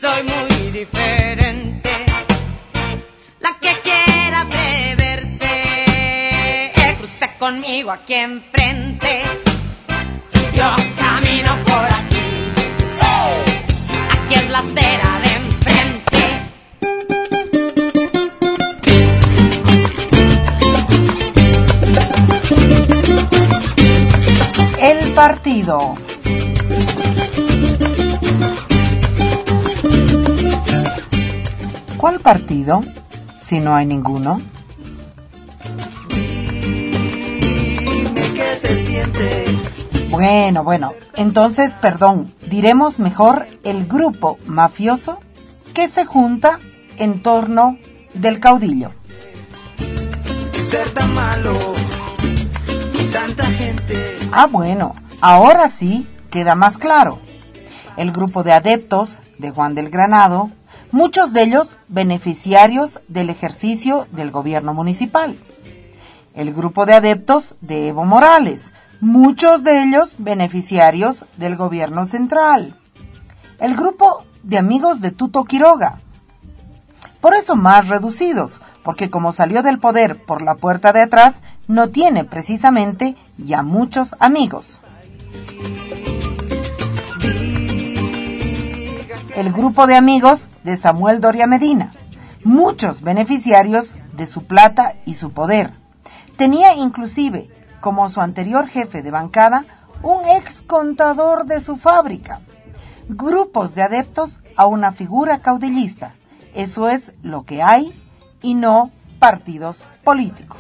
soy muy diferente. La que quiera atreverse, cruce conmigo aquí enfrente. Yo camino por aquí, sí. Aquí es la acera de enfrente. El partido. ¿Cuál partido? Si no hay ninguno. Dime qué se siente. Bueno, entonces, perdón, diremos mejor el grupo mafioso que se junta en torno del caudillo. Ser tan malo, tanta gente. Bueno, ahora sí queda más claro. El grupo de adeptos de Juan del Granado, muchos de ellos beneficiarios del ejercicio del gobierno municipal. El grupo de adeptos de Evo Morales, muchos de ellos beneficiarios del gobierno central. El grupo de amigos de Tuto Quiroga, por eso más reducidos, porque como salió del poder por la puerta de atrás, no tiene precisamente ya muchos amigos. El grupo de amigos de Samuel Doria Medina, muchos beneficiarios de su plata y su poder. Tenía inclusive, como su anterior jefe de bancada, un ex contador de su fábrica. Grupos de adeptos a una figura caudillista. Eso es lo que hay y no partidos políticos.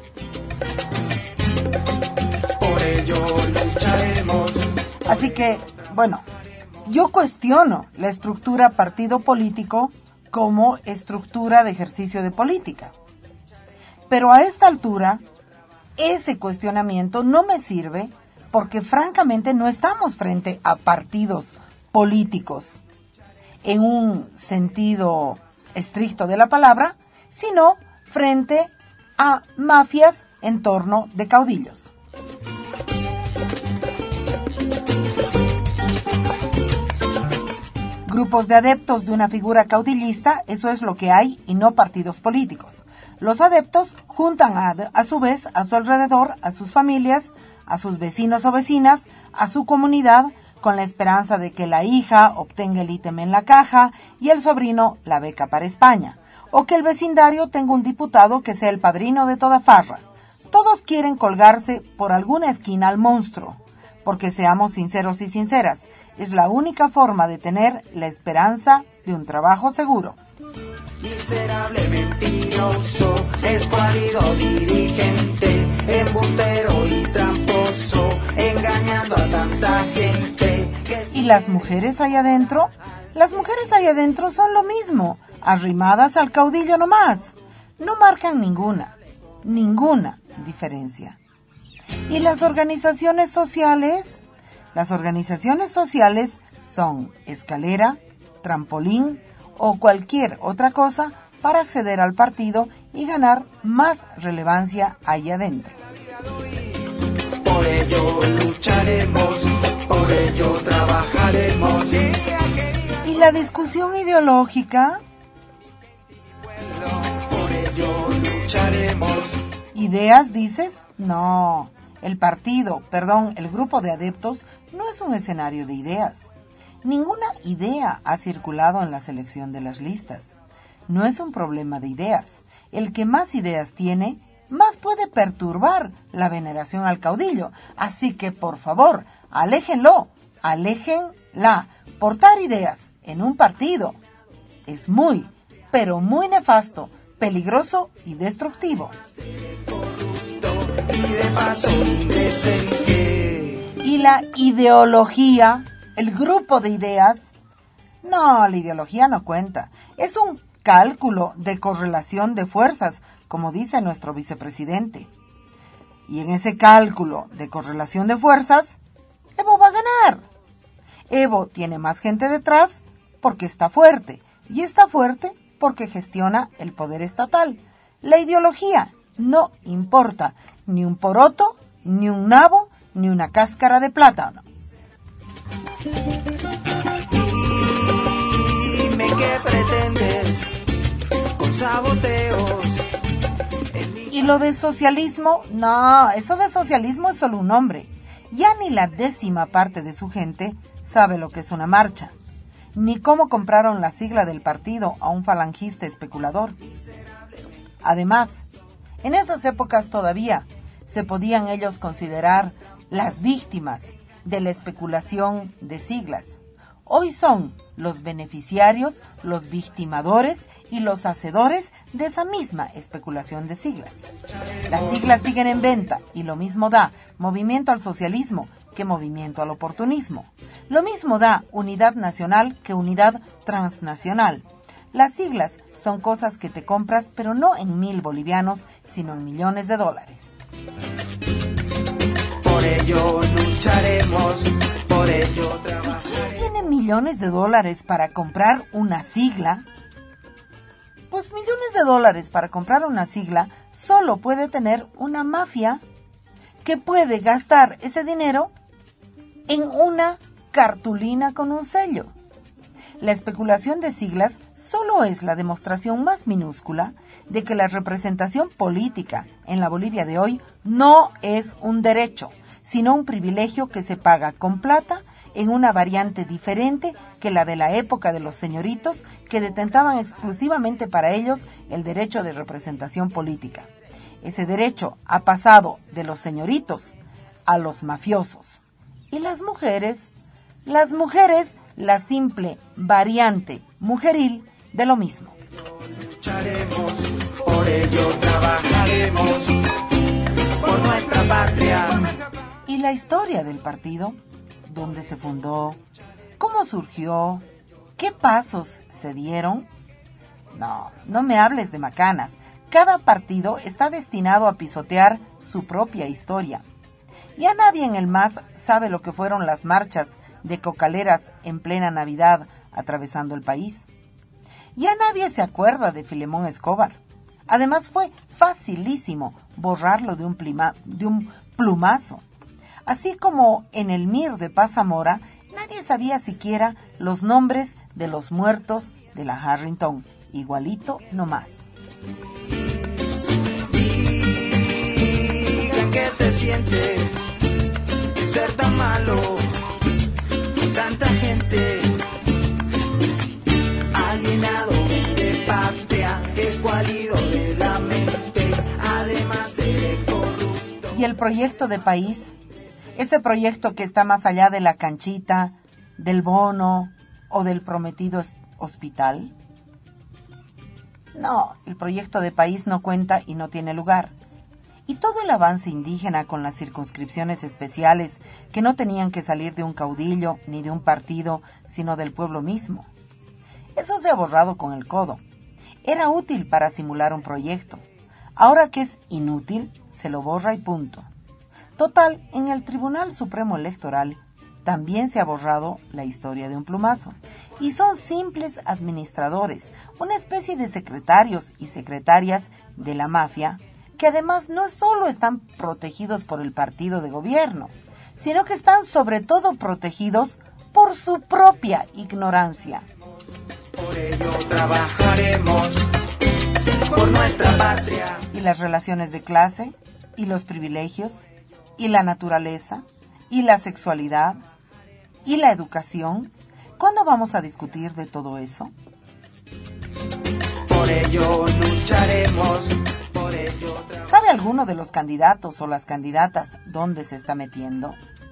Por ello lucharemos. Así que, bueno, yo cuestiono la estructura partido político como estructura de ejercicio de política. Pero a esta altura, ese cuestionamiento no me sirve porque francamente no estamos frente a partidos políticos en un sentido estricto de la palabra, sino frente a mafias en torno de caudillos. Grupos de adeptos de una figura caudillista, eso es lo que hay y no partidos políticos. Los adeptos juntan a su vez a su alrededor a sus familias, a sus vecinos o vecinas, a su comunidad, con la esperanza de que la hija obtenga el ítem en la caja y el sobrino la beca para España, o que el vecindario tenga un diputado que sea el padrino de toda farra. Todos quieren colgarse por alguna esquina al monstruo, porque seamos sinceros y sinceras, es la única forma de tener la esperanza de un trabajo seguro. Miserable, mentiroso, escuálido dirigente, embustero y tramposo, engañando a tanta gente. ¿Y las mujeres ahí adentro? Las mujeres ahí adentro son lo mismo, arrimadas al caudillo nomás. No marcan ninguna diferencia. ¿Y las organizaciones sociales? Las organizaciones sociales son escalera, trampolín o cualquier otra cosa para acceder al partido y ganar más relevancia ahí adentro. Por ello lucharemos, por ello trabajaremos. ¿Y la discusión ideológica? Por ello lucharemos. ¿Ideas, dices? No, el grupo de adeptos no es un escenario de ideas. Ninguna idea ha circulado en la selección de las listas. No es un problema de ideas. El que más ideas tiene, más puede perturbar la veneración al caudillo. Así que, por favor, aléjenla. Portar ideas en un partido es muy, pero muy nefasto, peligroso y destructivo. Y la ideología, el grupo de ideas, no, la ideología no cuenta. Es un cálculo de correlación de fuerzas, como dice nuestro vicepresidente. Y en ese cálculo de correlación de fuerzas, Evo va a ganar. Evo tiene más gente detrás porque está fuerte, y está fuerte porque gestiona el poder estatal. La ideología no importa, ni un poroto, ni un nabo, ni una cáscara de plátano. ¿qué pretendes con saboteos? Y lo de socialismo, no, eso de socialismo es solo un nombre. Ya ni la 10ª parte de su gente sabe lo que es una marcha, ni cómo compraron la sigla del partido a un falangista especulador. Además, en esas épocas todavía se podían ellos considerar las víctimas de la especulación de siglas. Hoy son los beneficiarios, los victimadores y los hacedores de esa misma especulación de siglas. Las siglas siguen en venta y lo mismo da movimiento al socialismo que movimiento al oportunismo. Lo mismo da unidad nacional que unidad transnacional. Las siglas son cosas que te compras, pero no en 1,000 bolivianos, sino en millones de dólares. Por ello lucharemos, por ello trabajaremos. ¿Quién tiene millones de dólares para comprar una sigla? Pues millones de dólares para comprar una sigla solo puede tener una mafia que puede gastar ese dinero en una cartulina con un sello. La especulación de siglas solo es la demostración más minúscula de que la representación política en la Bolivia de hoy no es un derecho, sino un privilegio que se paga con plata en una variante diferente que la de la época de los señoritos que detentaban exclusivamente para ellos el derecho de representación política. Ese derecho ha pasado de los señoritos a los mafiosos. ¿Y las mujeres? Las mujeres, la simple variante mujeril de lo mismo. Lucharemos, por ello trabajaremos, por nuestra patria. ¿Y la historia del partido? ¿Dónde se fundó? ¿Cómo surgió? ¿Qué pasos se dieron? No me hables de macanas. Cada partido está destinado a pisotear su propia historia. Ya nadie en el MAS sabe lo que fueron las marchas de cocaleras en plena Navidad atravesando el país. Ya nadie se acuerda de Filemón Escobar. Además fue facilísimo borrarlo de un plumazo. Así como en el MIR de Paz Zamora, nadie sabía siquiera los nombres de los muertos de la Harrington. Igualito nomás. Digan que se siente ser tan malo, tanta gente alienado de patria, escuálido de la mente, además eres corrupto. ¿Y el proyecto de país? Ese proyecto que está más allá de la canchita, del bono o del prometido hospital. No, el proyecto de país no cuenta y no tiene lugar. Y todo el avance indígena con las circunscripciones especiales que no tenían que salir de un caudillo ni de un partido, sino del pueblo mismo. Eso se ha borrado con el codo. Era útil para simular un proyecto. Ahora que es inútil, se lo borra y punto. Total, en el Tribunal Supremo Electoral también se ha borrado la historia de un plumazo. Y son simples administradores, una especie de secretarios y secretarias de la mafia, que además no solo están protegidos por el partido de gobierno, sino que están sobre todo protegidos por su propia ignorancia. Por ello trabajaremos, por nuestra patria. Y las relaciones de clase, y los privilegios, y la naturaleza, y la sexualidad, y la educación. ¿Cuándo vamos a discutir de todo eso? Por ello lucharemos, por ello trabajaremos. ¿Sabe alguno de los candidatos o las candidatas dónde se está metiendo?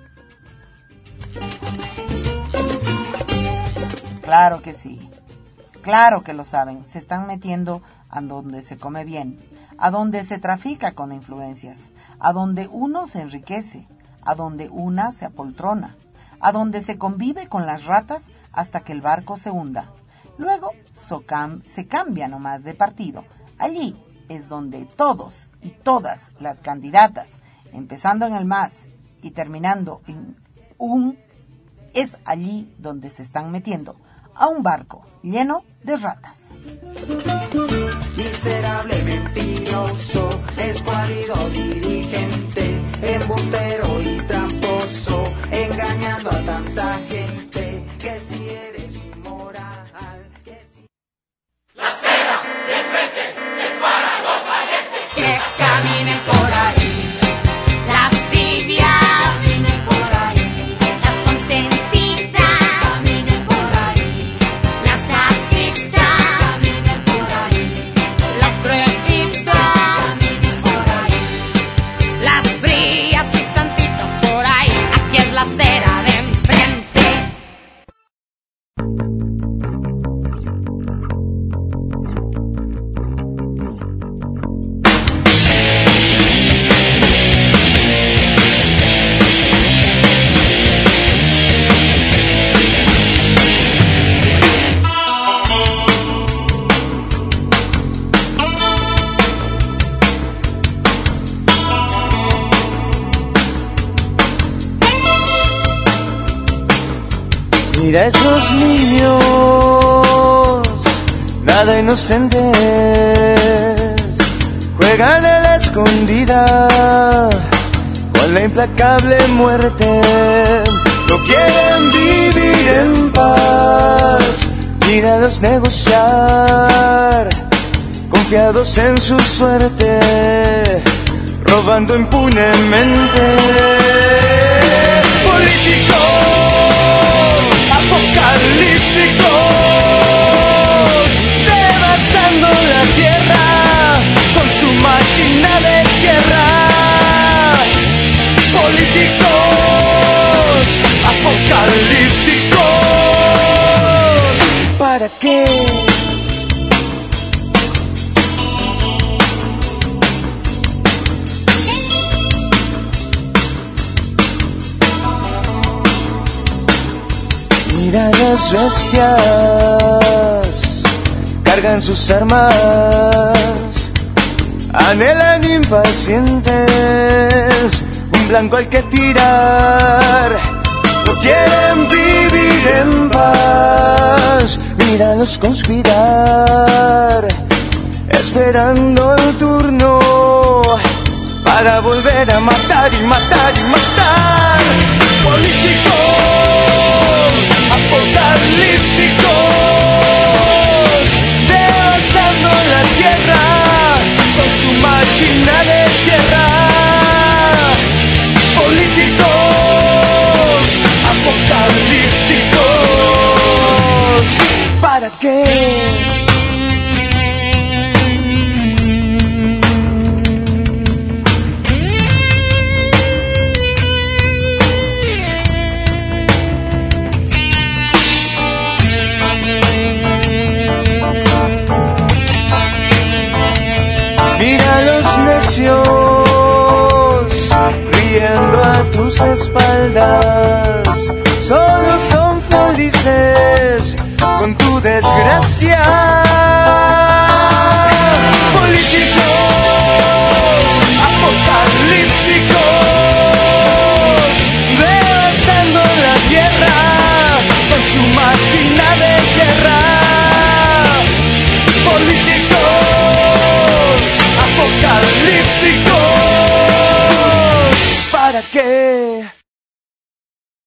Claro que sí. Claro que lo saben. Se están metiendo a donde se come bien, a donde se trafica con influencias, a donde uno se enriquece, a donde una se apoltrona, a donde se convive con las ratas hasta que el barco se hunda. Luego se cambia nomás de partido. Allí es donde todos y todas las candidatas, empezando en el MAS y terminando en es allí donde se están metiendo a un barco lleno de ratas. Miserable, mentiroso, escuálido, dirigente, embustero y tramposo, engañando a tanta gente, que si eres inmoral, que si... Mira a esos niños, nada inocentes, juegan a la escondida con la implacable muerte. No quieren vivir en paz, míralos negociar, confiados en su suerte, robando impunemente. Políticos apocalípticos, devastando la tierra con su máquina de guerra. Políticos apocalípticos, ¿para qué? Mira las bestias, cargan sus armas, anhelan impacientes un blanco al que tirar. No quieren vivir en paz, míralos conspirar, esperando el turno para volver a matar y matar y matar. Políticos apocalípticos, devastando la tierra con su máquina de guerra. Políticos apocalípticos, ¿para qué? Mira los necios riendo a tus espaldas, solo son felices con tu desgracia. Políticos apocalípticos, devastando la tierra con su máquina de guerra. Políticos apocalípticos, ¿para qué?